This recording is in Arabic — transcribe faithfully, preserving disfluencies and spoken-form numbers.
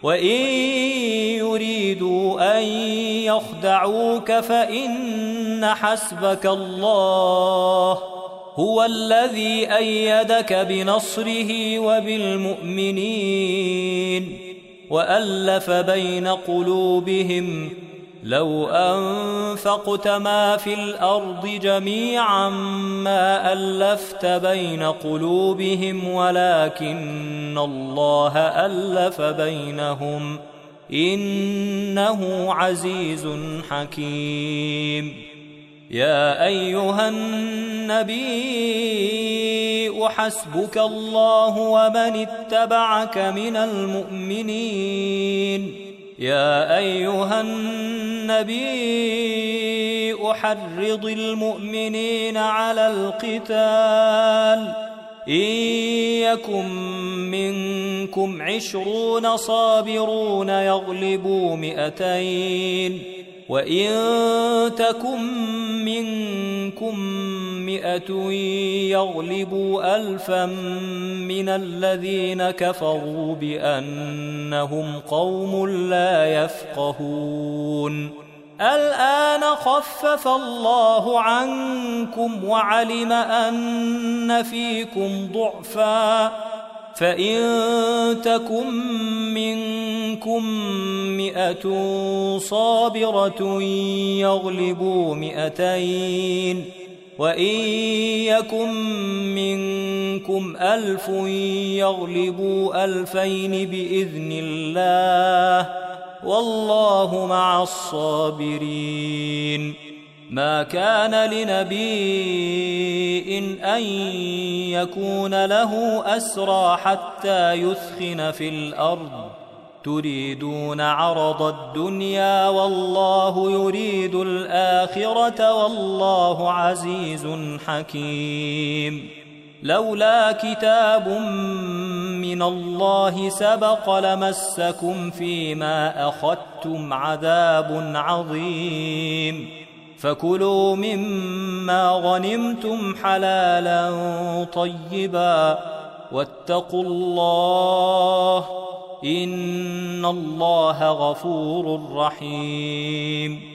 وإن يريدوا أن يخدعوك فإن حسبك الله هو الذي أيدك بنصره وبالمؤمنين وألف بين قلوبهم لو أنفقت ما في الأرض جميعا ما ألفت بين قلوبهم ولكن الله ألف بينهم إنه عزيز حكيم. يا أيها النبي حسبك الله ومن اتبعك من المؤمنين. يا أيها النبي حرض المؤمنين على القتال إن يكن منكم عشرون صابرون يغلبوا مئتين وإن تكن منكم مئة يغلبوا ألفا من الذين كفروا بأنهم قوم لا يفقهون. الآن خفف الله عنكم وعلم أن فيكم ضعفا فإن تكن منكم مئة صابرة يغلبوا مئتين وإن يكن منكم ألف يغلبوا ألفين بإذن الله والله مع الصابرين. ما كان لنبي أن يكون له أسرى حتى يثخن في الأرض تريدون عرض الدنيا والله يريد الآخرة والله عزيز حكيم. لولا كتاب من الله سبق لمسكم فيما أخذتم عذاب عظيم فكلوا مما غنمتم حلالا طيبا واتقوا الله إن الله غفور رحيم.